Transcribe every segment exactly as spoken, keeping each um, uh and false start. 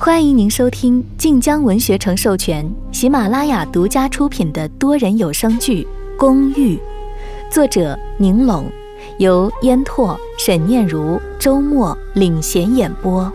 欢迎您收听晋江文学城授权、喜马拉雅独家出品的多人有声剧《公寓》，作者宁拢，由烟拓、沈念如、周末领衔演播。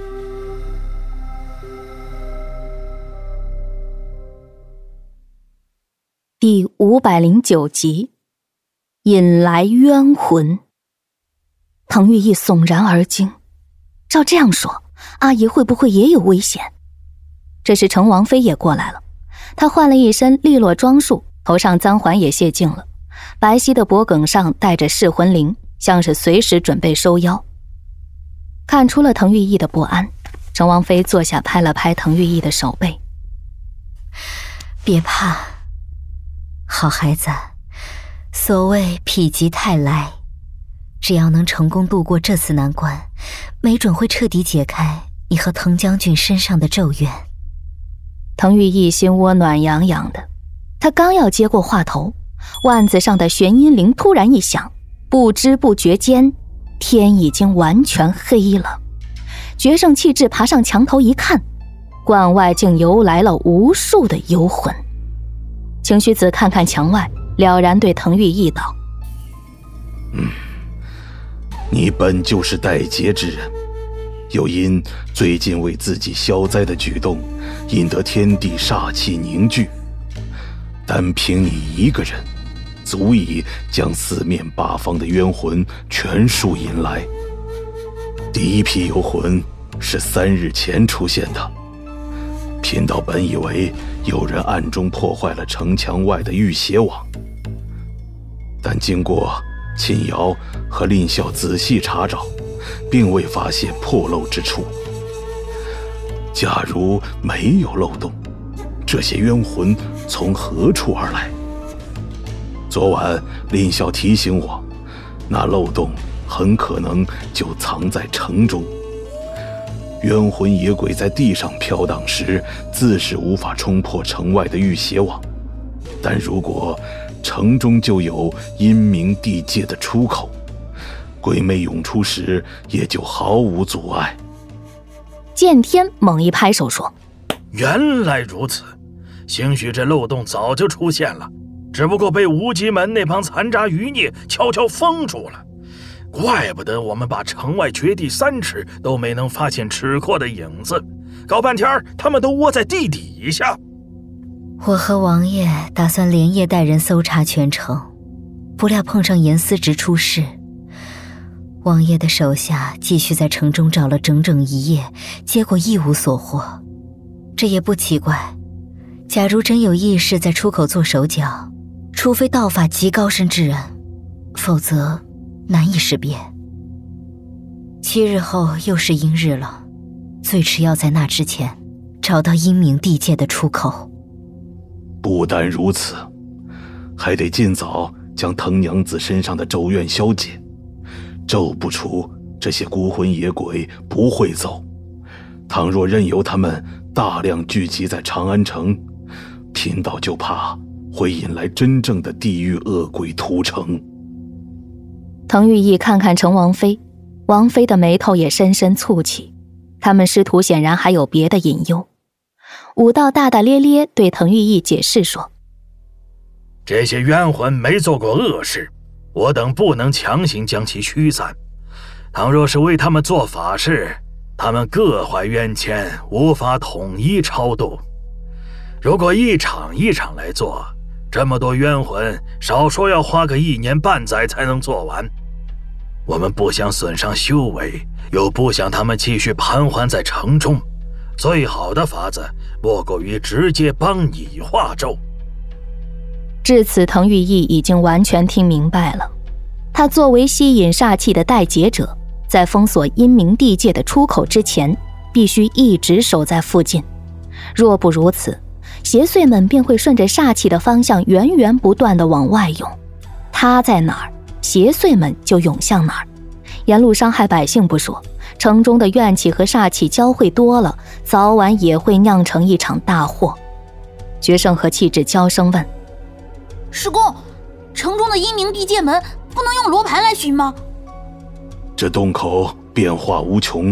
第五百零九集，引来冤魂。滕玉意悚然而惊，照这样说，阿姨会不会也有危险？这时程王妃也过来了，她换了一身利落装束，头上簪环也卸尽了，白皙的脖颈上带着噬魂铃，像是随时准备收妖。看出了滕玉意的不安，程王妃坐下拍了拍滕玉意的手背。 别怕，好孩子，所谓否极泰来，只要能成功度过这次难关，没准会彻底解开你和滕将军身上的咒怨。 滕玉意心窝暖洋洋的，他刚要接过话头，腕子上的玄阴铃突然一响，不知不觉间，天已经完全黑了。决胜气质爬上墙头一看，馆外竟游来了无数的幽魂。晴虚子看看墙外，了然对滕玉意道： 嗯，你本就是待劫之人，又因最近为自己消灾的举动，引得天地煞气凝聚。单凭你一个人，足以将四面八方的冤魂全数引来。第一批幽魂是三日前出现的。贫道本以为有人暗中破坏了城墙外的御邪网，但经过秦瑶和蔺笑仔细查找，并未发现破漏之处。假如没有漏洞，这些冤魂从何处而来？昨晚蔺笑提醒我，那漏洞很可能就藏在城中。冤魂野鬼在地上飘荡时，自是无法冲破城外的御邪网，但如果城中就有阴明地界的出口，鬼魅涌出时也就毫无阻碍。 剑天猛一拍手说： 原来如此，兴许这漏洞早就出现了，只不过被无极门那帮残渣余孽悄悄封住了。怪不得我们把城外掘地三尺都没能发现尺阔的影子，搞半天他们都窝在地底下。 我和王爷打算连夜带人搜查全城，不料碰上严思直出事。王爷的手下继续在城中找了整整一夜，结果一无所获。这也不奇怪，假如真有异士在出口做手脚，除非道法极高深之人，否则难以识别。七日后又是阴日了，最迟要在那之前找到阴明地界的出口。 不单如此，还得尽早将滕娘子身上的咒怨消解。咒不除，这些孤魂野鬼不会走。倘若任由他们大量聚集在长安城，贫道就怕会引来真正的地狱恶鬼屠城。 滕玉意看看程王妃，王妃的眉头也深深蹙起，他们师徒显然还有别的隐忧。武道大大咧咧对滕玉意解释说： 这些冤魂没做过恶事，我等不能强行将其驱散。倘若是为他们做法事，他们各怀冤愆，无法统一超度。如果一场一场来做，这么多冤魂，少说要花个一年半载才能做完。我们不想损伤修为，又不想他们继续盘桓在城中，最好的法子莫过于直接帮你化咒。 至此，滕玉意已经完全听明白了。他作为吸引煞气的带劫者，在封锁阴明地界的出口之前，必须一直守在附近。若不如此，邪祟们便会顺着煞气的方向源源不断地往外涌。他在哪儿，邪祟们就涌向哪儿。沿路伤害百姓不说，城中的怨气和煞气交汇多了，早晚也会酿成一场大祸。决胜和气质娇声问： 师公，城中的阴明地界门不能用罗盘来寻吗？ 这洞口变化无穷，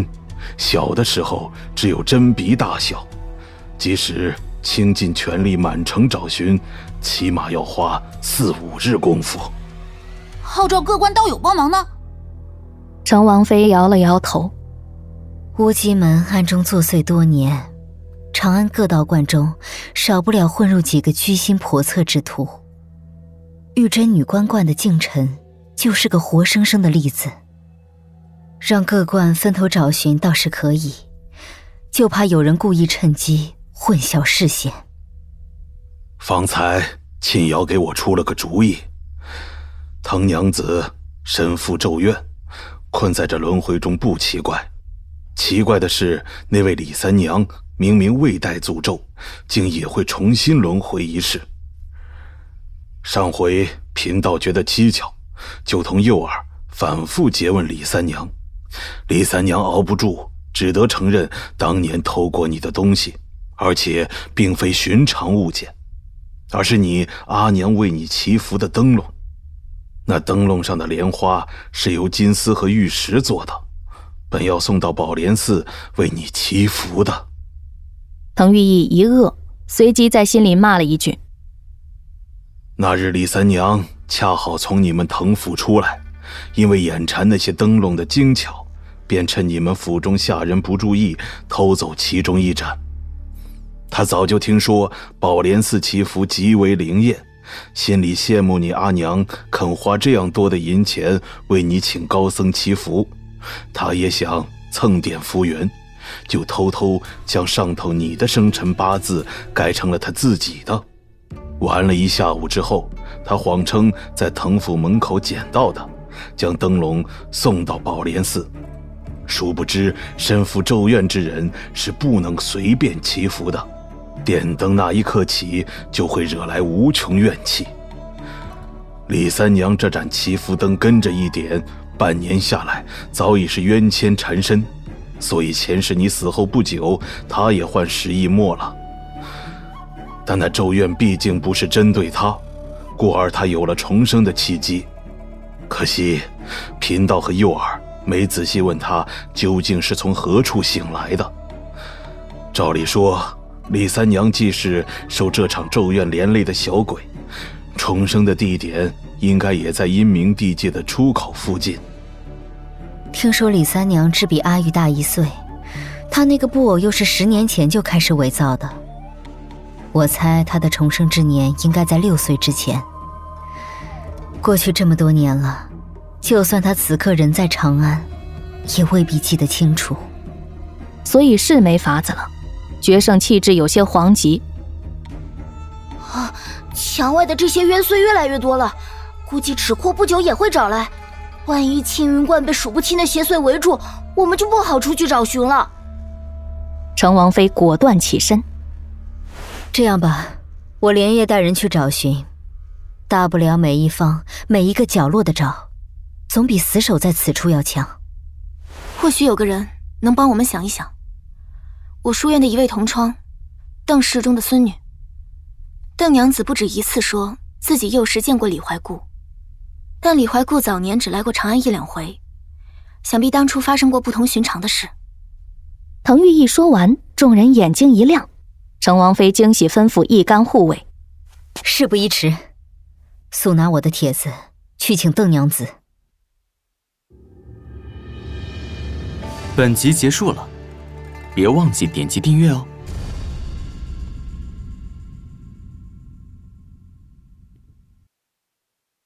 小的时候只有针鼻大小，即使倾尽全力满城找寻，起码要花四五日功夫。 号召各关刀友帮忙呢？ 程王妃摇了摇头。 乌鸡门暗中作祟多年，长安各道观中少不了混入几个居心叵测之徒。玉真女官观的敬臣就是个活生生的例子。让各观分头找寻倒是可以，就怕有人故意趁机混淆视线。 方才秦瑶给我出了个主意，藤娘子身负咒怨，困在这轮回中不奇怪，奇怪的是那位李三娘明明未带诅咒，竟也会重新轮回一世。上回贫道觉得蹊跷，就同诱饵反复诘问李三娘，李三娘熬不住，只得承认当年偷过你的东西，而且并非寻常物件，而是你阿娘为你祈福的灯笼。那灯笼上的莲花是由金丝和玉石做的，本要送到宝莲寺为你祈福的。 滕玉义一愕，随即在心里骂了一句： 那日李三娘恰好从你们滕府出来，因为眼馋那些灯笼的精巧，便趁你们府中下人不注意，偷走其中一盏。他早就听说宝莲寺祈福极为灵验，心里羡慕你阿娘肯花这样多的银钱为你请高僧祈福，他也想蹭点福缘，就偷偷将上头你的生辰八字改成了他自己的。玩了一下午之后，他谎称在滕府门口捡到的，将灯笼送到宝莲寺。殊不知身负咒怨之人是不能随便祈福的，点灯那一刻起就会惹来无穷怨气。李三娘这盏祈福灯跟着一点，半年下来早已是冤签缠身，所以前世你死后不久，她也患失忆没了。但那咒怨毕竟不是针对他，故而他有了重生的契机。可惜贫道和诱饵没仔细问他究竟是从何处醒来的。照理说，李三娘既是受这场咒怨连累的小鬼，重生的地点应该也在阴冥地界的出口附近。 听说李三娘只比阿玉大一岁，她那个布偶又是十年前就开始伪造的。我猜他的重生之年应该在六岁之前。过去这么多年了，就算他此刻人在长安，也未必记得清楚。 所以是没法子了。决胜气质有些惶急。 啊，墙外的这些冤祟越来越多了，估计纸库不久也会找来。万一青云观被数不清的邪祟围住，我们就不好出去找寻了。 程王妃果断起身。 这样吧，我连夜带人去找寻，大不了每一方每一个角落的找，总比死守在此处要强。 或许有个人能帮我们想一想。我书院的一位同窗，邓氏中的孙女。邓娘子不止一次说自己幼时见过李怀故，但李怀故早年只来过长安一两回，想必当初发生过不同寻常的事。 滕玉一说完，众人眼睛一亮。程王妃惊喜吩咐一干护卫： 事不宜迟，速拿我的帖子去请邓娘子。 本集结束了，别忘记点击订阅哦。